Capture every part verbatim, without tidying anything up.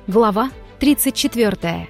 Глава тридцать четвёртая.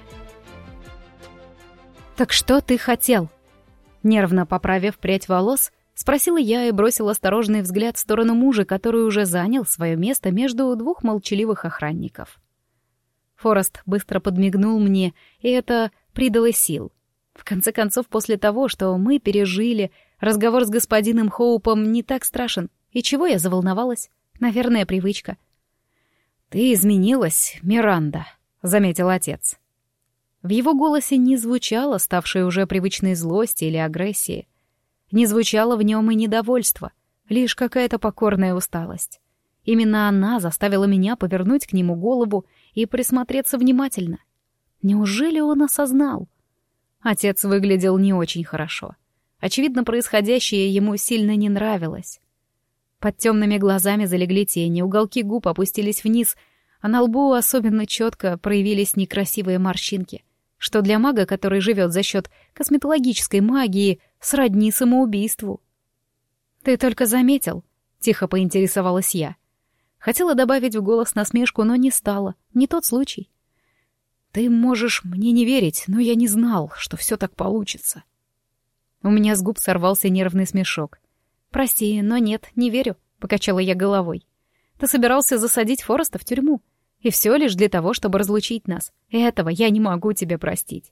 «Так что ты хотел?» Нервно поправив прядь волос, спросила я и бросила осторожный взгляд в сторону мужа, который уже занял свое место между двух молчаливых охранников. Форест быстро подмигнул мне, и это придало сил. В конце концов, после того, что мы пережили, разговор с господином Хоупом не так страшен. И чего я заволновалась? Наверное, привычка. «Ты изменилась, Миранда», — заметил отец. В его голосе не звучало ставшей уже привычной злости или агрессии. Не звучало в нем и недовольство, лишь какая-то покорная усталость. Именно она заставила меня повернуть к нему голову и присмотреться внимательно. Неужели он осознал? Отец выглядел не очень хорошо. Очевидно, происходящее ему сильно не нравилось. Под темными глазами залегли тени, уголки губ опустились вниз, а на лбу особенно четко проявились некрасивые морщинки, что для мага, который живет за счет косметологической магии, сродни самоубийству. «Ты только заметил?» — тихо поинтересовалась я. Хотела добавить в голос насмешку, но не стала. Не тот случай. «Ты можешь мне не верить, но я не знал, что все так получится». У меня с губ сорвался нервный смешок. «Прости, но нет, не верю», — покачала я головой. «Ты собирался засадить Фореста в тюрьму, и все лишь для того, чтобы разлучить нас. Этого я не могу тебе простить».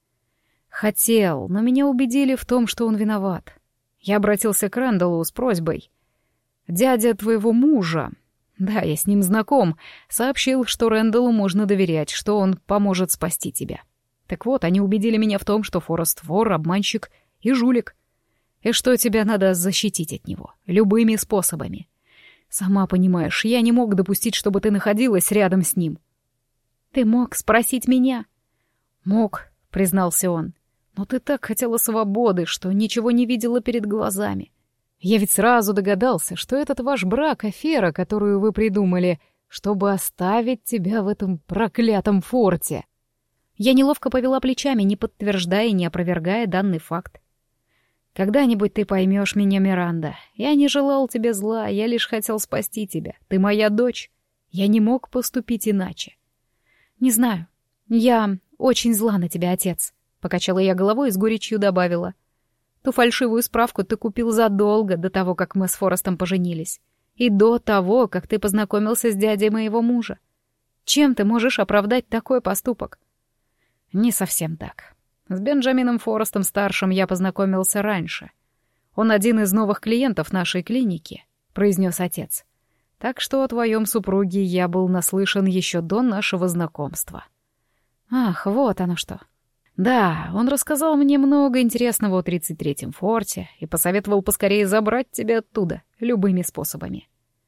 Хотел, но меня убедили в том, что он виноват. Я обратился к Рэндаллу с просьбой. «Дядя твоего мужа, да, я с ним знаком, сообщил, что Рэндаллу можно доверять, что он поможет спасти тебя. Так вот, они убедили меня в том, что Форест вор, обманщик и жулик, и что тебя надо защитить от него любыми способами. Сама понимаешь, я не мог допустить, чтобы ты находилась рядом с ним». «Ты мог спросить меня?» «Мог», — признался он. «Но ты так хотела свободы, что ничего не видела перед глазами. Я ведь сразу догадался, что этот ваш брак — афера, которую вы придумали, чтобы оставить тебя в этом проклятом форте». Я неловко повела плечами, не подтверждая и не опровергая данный факт. «Когда-нибудь ты поймешь меня, Миранда. Я не желал тебе зла, я лишь хотел спасти тебя. Ты моя дочь. Я не мог поступить иначе». «Не знаю. Я очень зла на тебя, отец», — покачала я головой и с горечью добавила. «Ту фальшивую справку ты купил задолго до того, как мы с Форестом поженились. И до того, как ты познакомился с дядей моего мужа. Чем ты можешь оправдать такой поступок?» «Не совсем так. С Бенджамином Форестом-старшим я познакомился раньше. Он один из новых клиентов нашей клиники», — произнес отец. «Так что о твоем супруге я был наслышан еще до нашего знакомства». «Ах, вот оно что». «Да, он рассказал мне много интересного о тридцать третьем форте и посоветовал поскорее забрать тебя оттуда любыми способами».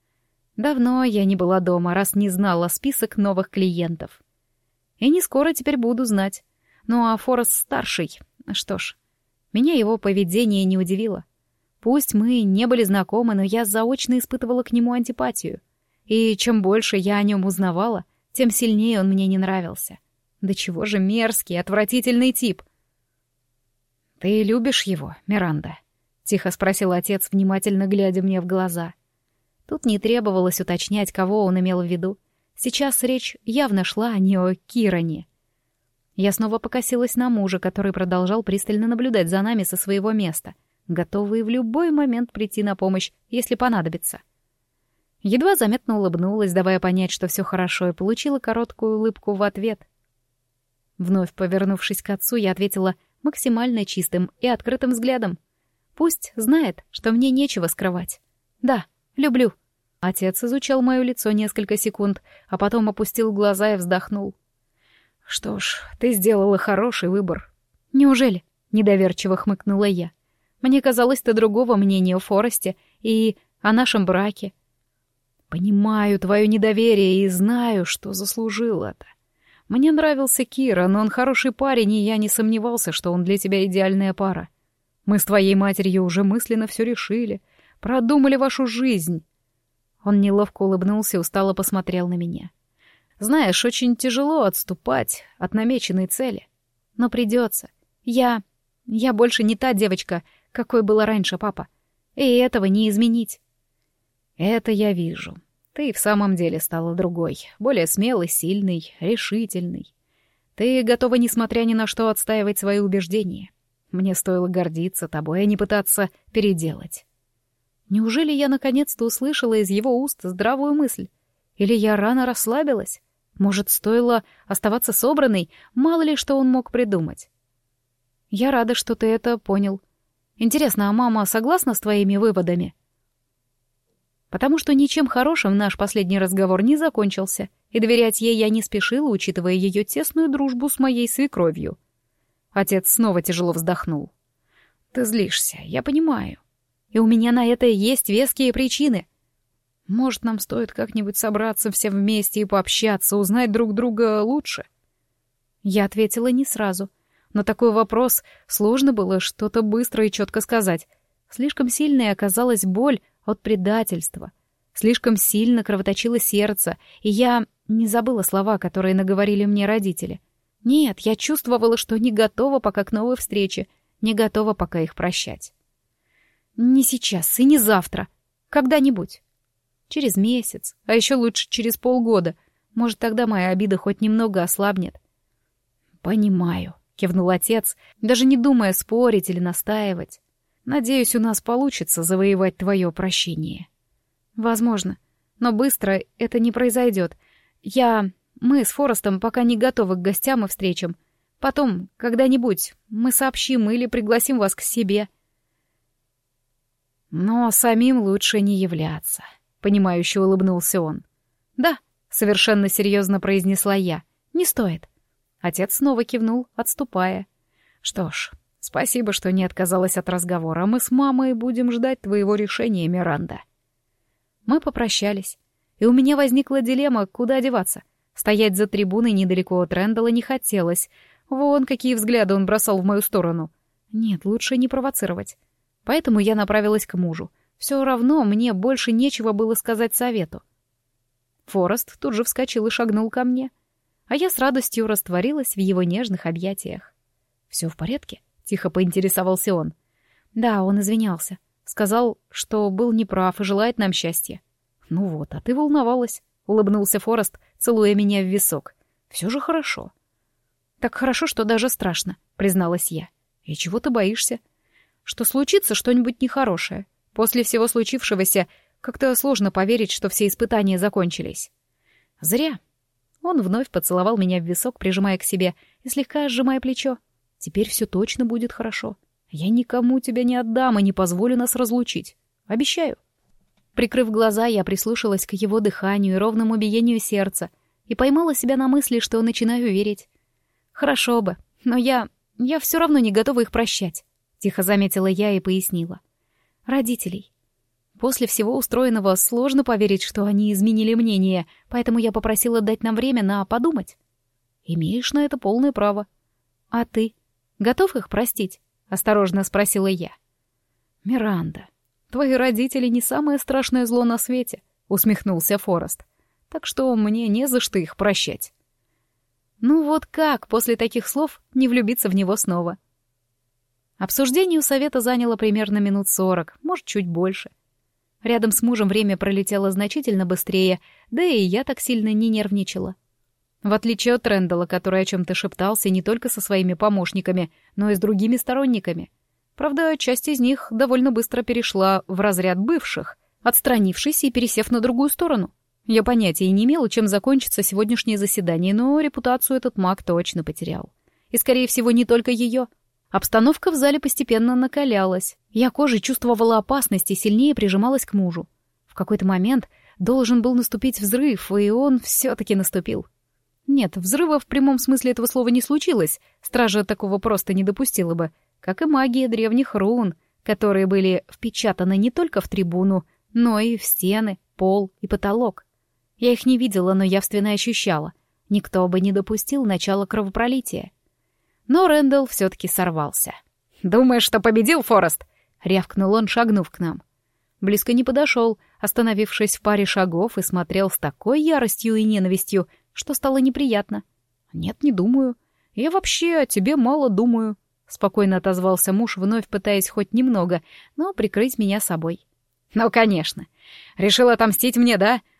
Давно я не была дома, раз не знала список новых клиентов. И не скоро теперь буду знать. Ну а Форест-старший, что ж, меня его поведение не удивило. Пусть мы не были знакомы, но я заочно испытывала к нему антипатию. И чем больше я о нем узнавала, тем сильнее он мне не нравился. Да чего же мерзкий, отвратительный тип. «Ты любишь его, Миранда?» — тихо спросил отец, внимательно глядя мне в глаза. Тут не требовалось уточнять, кого он имел в виду. Сейчас речь явно шла не о Киране. Я снова покосилась на мужа, который продолжал пристально наблюдать за нами со своего места, готовый в любой момент прийти на помощь, если понадобится. Едва заметно улыбнулась, давая понять, что все хорошо, и получила короткую улыбку в ответ. Вновь повернувшись к отцу, я ответила максимально чистым и открытым взглядом. Пусть знает, что мне нечего скрывать. «Да, люблю». Отец изучал мое лицо несколько секунд, а потом опустил глаза и вздохнул. «Что ж, ты сделала хороший выбор». «Неужели?» — недоверчиво хмыкнула я. «Мне казалось, ты другого мнения о Форесте и о нашем браке». «Понимаю твое недоверие и знаю, что заслужил это. Мне нравился Кира, но он хороший парень, и я не сомневался, что он для тебя идеальная пара. Мы с твоей матерью уже мысленно все решили, продумали вашу жизнь». Он неловко улыбнулся и устало посмотрел на меня. «Знаешь, очень тяжело отступать от намеченной цели. Но придется. Я... я больше не та девочка, какой была раньше, папа. И этого не изменить». «Это я вижу. Ты в самом деле стала другой, более смелой, сильной, решительной. Ты готова, несмотря ни на что, отстаивать свои убеждения. Мне стоило гордиться тобой, а не пытаться переделать. Неужели я наконец-то услышала из его уст здравую мысль? Или я рано расслабилась? Может, стоило оставаться собранной? Мало ли, что он мог придумать. Я рада, что ты это понял. Интересно, а мама согласна с твоими выводами? Потому что ничем хорошим наш последний разговор не закончился, и доверять ей я не спешила, учитывая ее тесную дружбу с моей свекровью. Отец снова тяжело вздохнул. «Ты злишься, я понимаю. И у меня на это есть веские причины. Может, нам стоит как-нибудь собраться все вместе и пообщаться, узнать друг друга лучше?» Я ответила не сразу. На такой вопрос сложно было что-то быстро и четко сказать. Слишком сильной оказалась боль от предательства. Слишком сильно кровоточило сердце, и я не забыла слова, которые наговорили мне родители. Нет, я чувствовала, что не готова пока к новой встрече, не готова пока их прощать. Не сейчас и не завтра. Когда-нибудь. Через месяц, а еще лучше через полгода. Может, тогда моя обида хоть немного ослабнет. «Понимаю», — кивнул отец, даже не думая спорить или настаивать. «Надеюсь, у нас получится завоевать твое прощение». «Возможно, но быстро это не произойдет. Я... Мы с Форестом пока не готовы к гостям и встречам. Потом, когда-нибудь, мы сообщим или пригласим вас к себе». «Но самим лучше не являться», — понимающе улыбнулся он. «Да», — совершенно серьезно произнесла я, — «не стоит». Отец снова кивнул, отступая. «Что ж, спасибо, что не отказалась от разговора. Мы с мамой будем ждать твоего решения, Миранда». Мы попрощались, и у меня возникла дилемма, куда одеваться. Стоять за трибуной недалеко от Рэндалла не хотелось. Вон какие взгляды он бросал в мою сторону. Нет, лучше не провоцировать. Поэтому я направилась к мужу. Все равно мне больше нечего было сказать совету. Форест тут же вскочил и шагнул ко мне, а я с радостью растворилась в его нежных объятиях. «Все в порядке?» — тихо поинтересовался он. «Да, он извинялся. Сказал, что был неправ и желает нам счастья». «Ну вот, а ты волновалась», — улыбнулся Форест, целуя меня в висок. «Все же хорошо». «Так хорошо, что даже страшно», — призналась я. «И чего ты боишься?» «Что случится что-нибудь нехорошее. После всего случившегося как-то сложно поверить, что все испытания закончились». «Зря». Он вновь поцеловал меня в висок, прижимая к себе и слегка сжимая плечо. «Теперь все точно будет хорошо. Я никому тебя не отдам и не позволю нас разлучить. Обещаю». Прикрыв глаза, я прислушалась к его дыханию и ровному биению сердца и поймала себя на мысли, что начинаю верить. «Хорошо бы, но я... я все равно не готова их прощать», — тихо заметила я и пояснила. «Родителей. После всего устроенного сложно поверить, что они изменили мнение, поэтому я попросила дать нам время на подумать». «Имеешь на это полное право». «А ты? Готов их простить?» — осторожно спросила я. «Миранда, твои родители не самое страшное зло на свете», — усмехнулся Форест. «Так что мне не за что их прощать». Ну вот как после таких слов не влюбиться в него снова? Обсуждение у совета заняло примерно минут сорок, может, чуть больше. Рядом с мужем время пролетело значительно быстрее, да и я так сильно не нервничала. В отличие от Рэндалла, который о чем-то шептался не только со своими помощниками, но и с другими сторонниками. Правда, часть из них довольно быстро перешла в разряд бывших, отстранившись и пересев на другую сторону. Я понятия не имела, чем закончится сегодняшнее заседание, но репутацию этот маг точно потерял. И, скорее всего, не только ее. Обстановка в зале постепенно накалялась. Я кожей чувствовала опасность и сильнее прижималась к мужу. В какой-то момент должен был наступить взрыв, и он все-таки наступил. Нет, взрыва в прямом смысле этого слова не случилось, стража такого просто не допустила бы, как и магия древних рун, которые были впечатаны не только в трибуну, но и в стены, пол и потолок. Я их не видела, но явственно ощущала. Никто бы не допустил начала кровопролития. Но Рэндалл все-таки сорвался. «Думаешь, что победил, Форест?» — рявкнул он, шагнув к нам. Близко не подошел, остановившись в паре шагов, и смотрел с такой яростью и ненавистью, что стало неприятно. «Нет, не думаю. Я вообще о тебе мало думаю», — спокойно отозвался муж, вновь пытаясь хоть немного, но прикрыть меня собой. «Ну, конечно. Решил отомстить мне, да?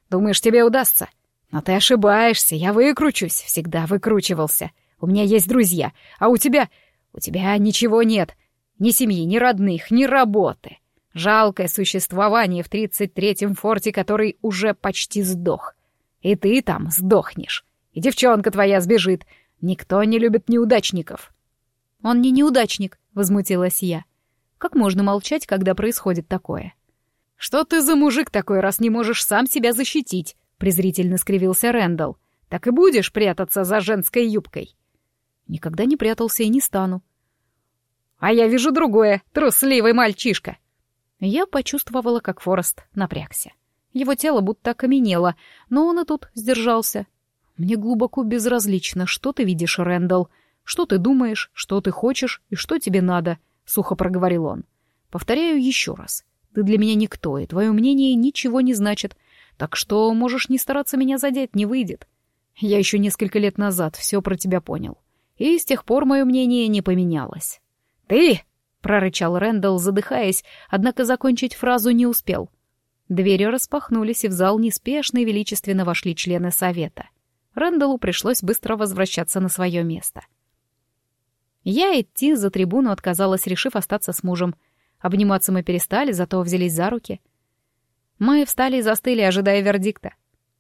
Думаешь, тебе удастся? Но ты ошибаешься, я выкручусь, всегда выкручивался. У меня есть друзья, а у тебя... У тебя ничего нет. Ни семьи, ни родных, ни работы. Жалкое существование в тридцать третьем форте, который уже почти сдох. И ты там сдохнешь. И девчонка твоя сбежит. Никто не любит неудачников». «Он не неудачник», — возмутилась я. «Как можно молчать, когда происходит такое?» «Что ты за мужик такой, раз не можешь сам себя защитить?» — презрительно скривился Рэндалл. «Так и будешь прятаться за женской юбкой?» «Никогда не прятался и не стану». «А я вижу другое, трусливый мальчишка». Я почувствовала, как Форест напрягся. Его тело будто окаменело, но он и тут сдержался. «Мне глубоко безразлично, что ты видишь, Рэндалл, что ты думаешь, что ты хочешь и что тебе надо», — сухо проговорил он. «Повторяю еще раз. Ты для меня никто, и твое мнение ничего не значит, так что можешь не стараться меня задеть, не выйдет. Я еще несколько лет назад все про тебя понял, и с тех пор мое мнение не поменялось». «Ты!» — прорычал Рэндалл, задыхаясь, однако закончить фразу не успел. Двери распахнулись, и в зал неспешно и величественно вошли члены совета. Рэндаллу пришлось быстро возвращаться на свое место. Я идти за трибуну отказалась, решив остаться с мужем. Обниматься мы перестали, зато взялись за руки. Мы встали и застыли, ожидая вердикта.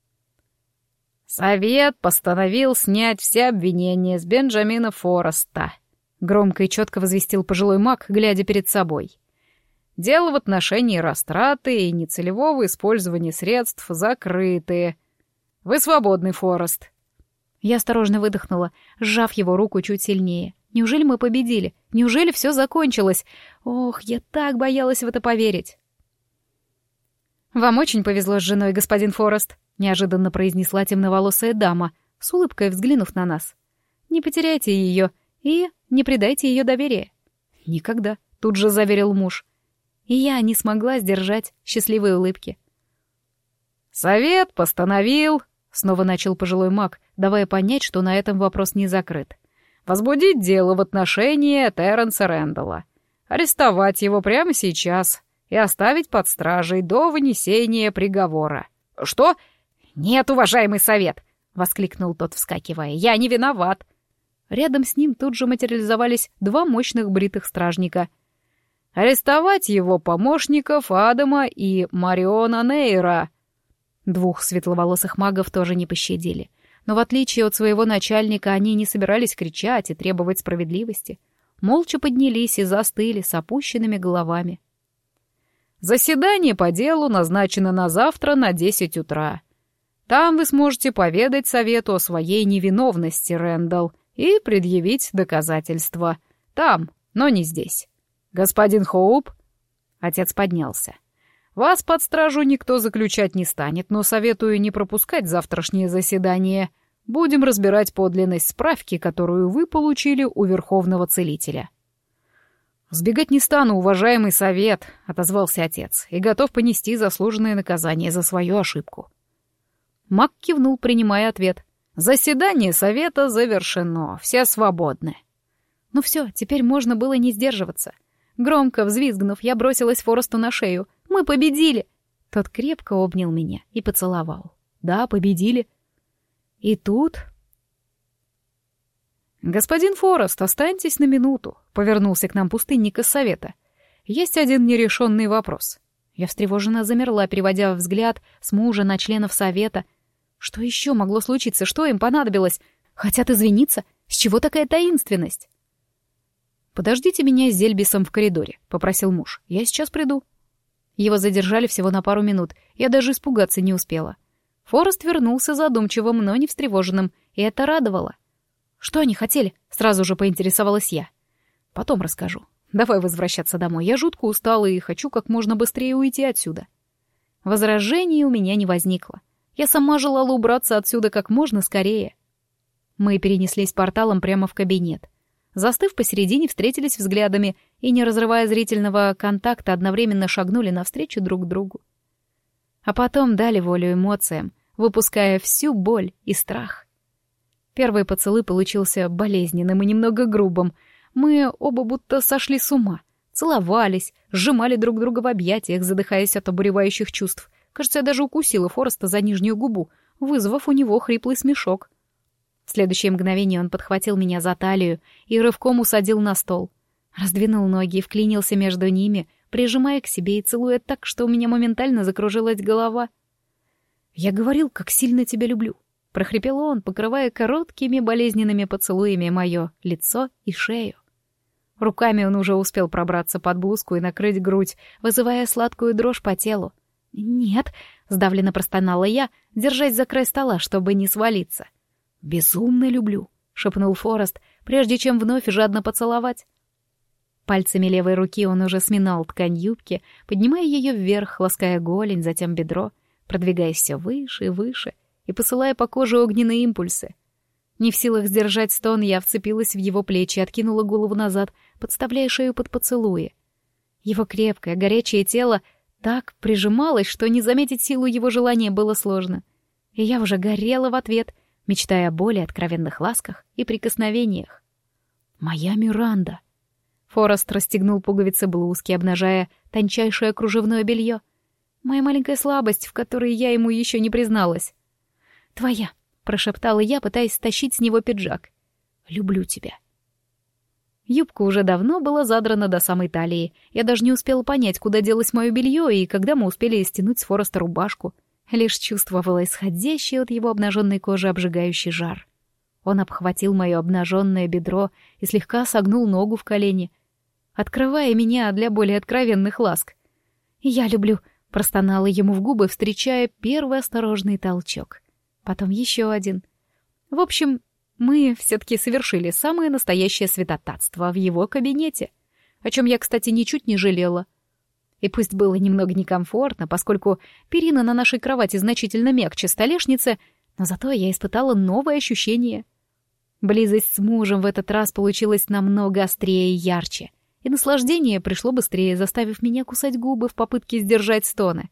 «Совет постановил снять все обвинения с Бенджамина Фореста», — громко и четко возвестил пожилой маг, глядя перед собой. «Дело в отношении растраты и нецелевого использования средств закрыты. Вы свободны, Форест». Я осторожно выдохнула, сжав его руку чуть сильнее. Неужели мы победили? Неужели все закончилось? Ох, я так боялась в это поверить. «Вам очень повезло с женой, господин Форест», — неожиданно произнесла темноволосая дама, с улыбкой взглянув на нас. «Не потеряйте ее и не предайте ее доверия». «Никогда», — тут же заверил муж. И я не смогла сдержать счастливой улыбки. «Совет постановил», — снова начал пожилой маг, давая понять, что на этом вопрос не закрыт, «возбудить дело в отношении Терренса Рэндалла, арестовать его прямо сейчас и оставить под стражей до вынесения приговора». «Что? Нет, уважаемый совет!» — воскликнул тот, вскакивая. «Я не виноват!» Рядом с ним тут же материализовались два мощных бритых стражника. «Арестовать его помощников Адама и Мариона Нейра». Двух светловолосых магов тоже не пощадили. Но в отличие от своего начальника, они не собирались кричать и требовать справедливости. Молча поднялись и застыли с опущенными головами. «Заседание по делу назначено на завтра на десять утра. Там вы сможете поведать совету о своей невиновности, Рэндалл, и предъявить доказательства. Там, но не здесь. Господин Хоуп...» Отец поднялся. «Вас под стражу никто заключать не станет, но советую не пропускать завтрашнее заседание. Будем разбирать подлинность справки, которую вы получили у Верховного Целителя». «Сбегать не стану, уважаемый совет», — отозвался отец, «и готов понести заслуженное наказание за свою ошибку». Маг кивнул, принимая ответ. «Заседание совета завершено, все свободны». Ну все, теперь можно было не сдерживаться. Громко взвизгнув, я бросилась Форесту на шею. «Мы победили!» Тот крепко обнял меня и поцеловал. «Да, победили». И тут... «Господин Форест, останьтесь на минуту», — повернулся к нам пустынник из совета. «Есть один нерешенный вопрос». Я встревоженно замерла, переводя взгляд с мужа на членов совета. Что еще могло случиться? Что им понадобилось? Хотят извиниться? С чего такая таинственность? «Подождите меня с Зельбисом в коридоре», — попросил муж. «Я сейчас приду». Его задержали всего на пару минут. Я даже испугаться не успела. Форест вернулся задумчивым, но не встревоженным, и это радовало. «Что они хотели?» — сразу же поинтересовалась я. «Потом расскажу. Давай возвращаться домой. Я жутко устала и хочу как можно быстрее уйти отсюда». Возражений у меня не возникло. Я сама желала убраться отсюда как можно скорее. Мы перенеслись порталом прямо в кабинет. Застыв посередине, встретились взглядами и, не разрывая зрительного контакта, одновременно шагнули навстречу друг другу. А потом дали волю эмоциям, выпуская всю боль и страх. Первый поцелуй получился болезненным и немного грубым. Мы оба будто сошли с ума, целовались, сжимали друг друга в объятиях, задыхаясь от обуревающих чувств. Кажется, я даже укусила Фореста за нижнюю губу, вызвав у него хриплый смешок. В следующее мгновение он подхватил меня за талию и рывком усадил на стол. Раздвинул ноги и вклинился между ними, прижимая к себе и целуя так, что у меня моментально закружилась голова. «Я говорил, как сильно тебя люблю», — прохрипел он, покрывая короткими болезненными поцелуями мое лицо и шею. Руками он уже успел пробраться под блузку и накрыть грудь, вызывая сладкую дрожь по телу. «Нет», — сдавленно простонала я, держась за край стола, чтобы не свалиться. «Безумно люблю», — шепнул Форест, прежде чем вновь жадно поцеловать. Пальцами левой руки он уже сминал ткань юбки, поднимая ее вверх, лаская голень, затем бедро, продвигаясь все выше и выше и посылая по коже огненные импульсы. Не в силах сдержать стон, я вцепилась в его плечи и откинула голову назад, подставляя шею под поцелуи. Его крепкое, горячее тело так прижималось, что не заметить силу его желания было сложно. И я уже горела в ответ, мечтая о более откровенных ласках и прикосновениях. «Моя Миранда!» Форест расстегнул пуговицы блузки, обнажая тончайшее кружевное белье. Моя маленькая слабость, в которой я ему еще не призналась. «Твоя!» — прошептала я, пытаясь стащить с него пиджак. «Люблю тебя». Юбка уже давно была задрана до самой талии. Я даже не успела понять, куда делось мое белье и когда мы успели стянуть с Фореста рубашку. Лишь чувствовала исходящий от его обнаженной кожи обжигающий жар. Он обхватил мое обнаженное бедро и слегка согнул ногу в колени, открывая меня для более откровенных ласк. «Я люблю», — простонала ему в губы, встречая первый осторожный толчок. Потом еще один. В общем, мы все-таки совершили самое настоящее святотатство в его кабинете, о чем я, кстати, ничуть не жалела. И пусть было немного некомфортно, поскольку перина на нашей кровати значительно мягче столешницы, но зато я испытала новое ощущение. Близость с мужем в этот раз получилась намного острее и ярче, и наслаждение пришло быстрее, заставив меня кусать губы в попытке сдержать стоны.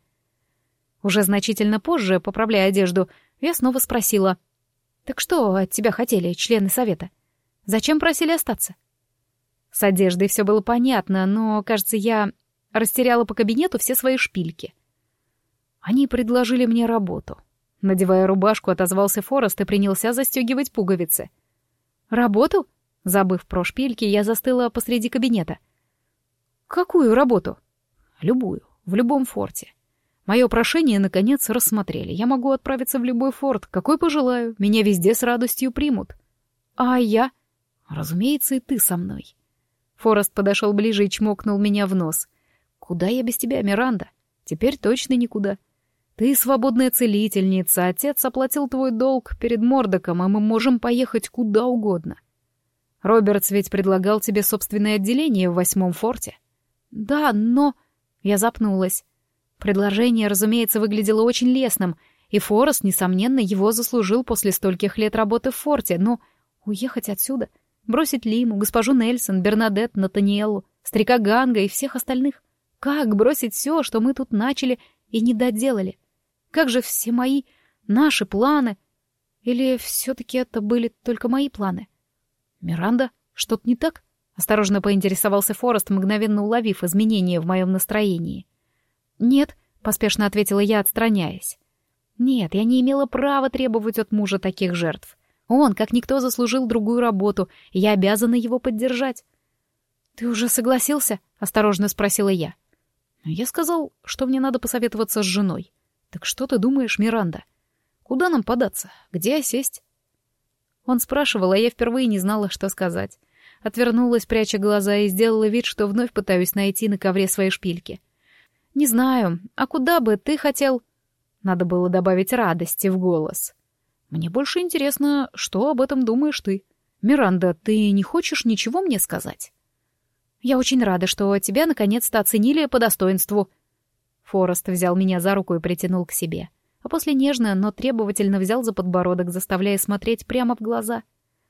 Уже значительно позже, поправляя одежду, я снова спросила: «Так что от тебя хотели члены совета? Зачем просили остаться?» С одеждой все было понятно, но, кажется, я растеряла по кабинету все свои шпильки. Они предложили мне работу. Надевая рубашку, отозвался Форест и принялся застегивать пуговицы. «Работу?» Забыв про шпильки, я застыла посреди кабинета. «Какую работу?» «Любую, в любом форте. Мое прошение, наконец, рассмотрели. Я могу отправиться в любой форт, какой пожелаю. Меня везде с радостью примут». «А я?» «Разумеется, и ты со мной». Форест подошел ближе и чмокнул меня в нос. «Куда я без тебя, Миранда? Теперь точно никуда. Ты свободная целительница, отец оплатил твой долг перед Мордоком, а мы можем поехать куда угодно. Робертс ведь предлагал тебе собственное отделение в восьмом форте». «Да, но...» Я запнулась. Предложение, разумеется, выглядело очень лестным, и Форест, несомненно, его заслужил после стольких лет работы в форте, но уехать отсюда, бросить Лиму, госпожу Нельсон, Бернадет, Натаниэлу, старика Ганга и всех остальных. Как бросить все, что мы тут начали и не доделали? Как же все мои, наши планы? Или все-таки это были только мои планы? «Миранда, что-то не так?» — осторожно поинтересовался Форест, мгновенно уловив изменения в моем настроении. «Нет», — поспешно ответила я, отстраняясь. «Нет, я не имела права требовать от мужа таких жертв. Он, как никто, заслужил другую работу, и я обязана его поддержать». «Ты уже согласился?» — осторожно спросила я. «Я сказал, что мне надо посоветоваться с женой. Так что ты думаешь, Миранда? Куда нам податься? Где осесть?» Он спрашивал, а я впервые не знала, что сказать. Отвернулась, пряча глаза, и сделала вид, что вновь пытаюсь найти на ковре свои шпильки. «Не знаю, а куда бы ты хотел?» Надо было добавить радости в голос. «Мне больше интересно, что об этом думаешь ты. Миранда, ты не хочешь ничего мне сказать?» «Я очень рада, что тебя наконец-то оценили по достоинству». Форест взял меня за руку и притянул к себе, а после нежно, но требовательно взял за подбородок, заставляя смотреть прямо в глаза.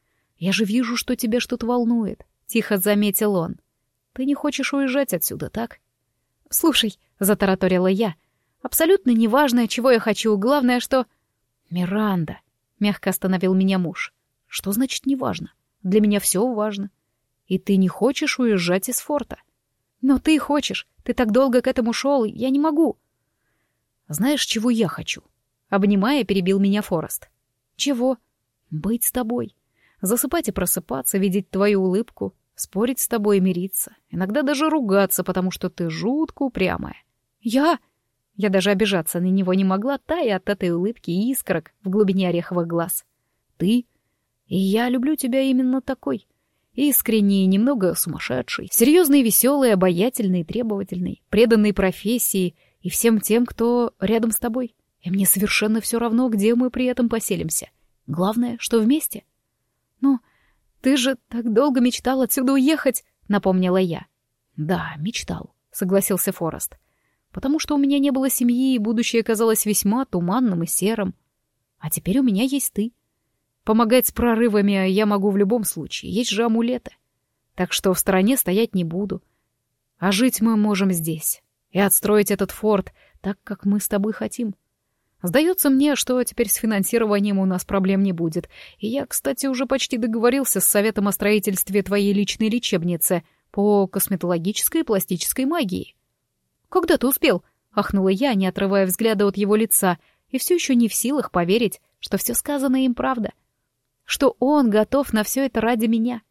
«Я же вижу, что тебя что-то волнует», — тихо заметил он. «Ты не хочешь уезжать отсюда, так?» «Слушай», — затараторила я, — «абсолютно неважно, чего я хочу, главное, что...» «Миранда», — мягко остановил меня муж. «Что значит неважно? Для меня все важно. И ты не хочешь уезжать из форта». «Но ты хочешь, ты так долго к этому шел, я не могу». Знаешь, чего я хочу?» Обнимая, перебил меня Форест. «Чего?» «Быть с тобой. Засыпать и просыпаться, видеть твою улыбку, спорить с тобой и мириться. Иногда даже ругаться, потому что ты жутко упрямая». «Я...» Я даже обижаться на него не могла, тая от этой улыбки и искорок в глубине ореховых глаз. «Ты... И я люблю тебя именно такой. Искренний, немного сумасшедший, серьезный, веселый, обаятельный, требовательный, преданный профессии и всем тем, кто рядом с тобой. И мне совершенно все равно, где мы при этом поселимся. Главное, что вместе». «Ну, ты же так долго мечтал отсюда уехать», — напомнила я. «Да, мечтал», — согласился Форест. «Потому что у меня не было семьи, и будущее казалось весьма туманным и серым. А теперь у меня есть ты. Помогать с прорывами я могу в любом случае, есть же амулеты. Так что в стороне стоять не буду. А жить мы можем здесь. И отстроить этот форт так, как мы с тобой хотим. Сдается мне, что теперь с финансированием у нас проблем не будет. И я, кстати, уже почти договорился с Советом о строительстве твоей личной лечебницы по косметологической и пластической магии». «Когда ты успел?» — ахнула я, не отрывая взгляда от его лица, и все еще не в силах поверить, что все сказанное им правда. Что он готов на все это ради меня.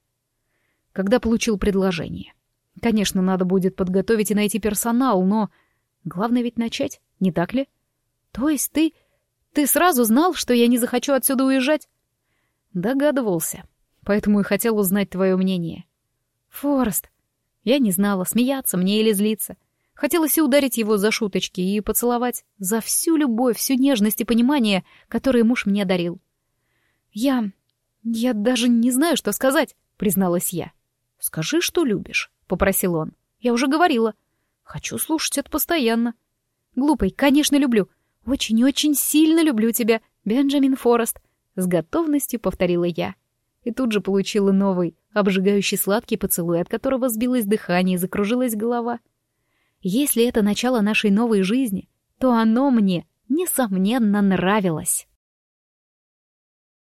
Когда получил предложение. Конечно, надо будет подготовить и найти персонал, но... Главное ведь начать, не так ли? То есть ты... Ты сразу знал, что я не захочу отсюда уезжать? Догадывался. Поэтому и хотел узнать твое мнение. Форест. Я не знала, смеяться мне или злиться. Хотелось и ударить его за шуточки, и поцеловать за всю любовь, всю нежность и понимание, которые муж мне дарил. «Я... я даже не знаю, что сказать», — призналась я. «Скажи, что любишь», — попросил он. «Я уже говорила. Хочу слушать это постоянно». «Глупый, конечно, люблю. Очень-очень сильно люблю тебя, Бенджамин Форест», — с готовностью повторила я. И тут же получила новый, обжигающий сладкий поцелуй, от которого сбилось дыхание и закружилась голова. Если это начало нашей новой жизни, то оно мне, несомненно, нравилось.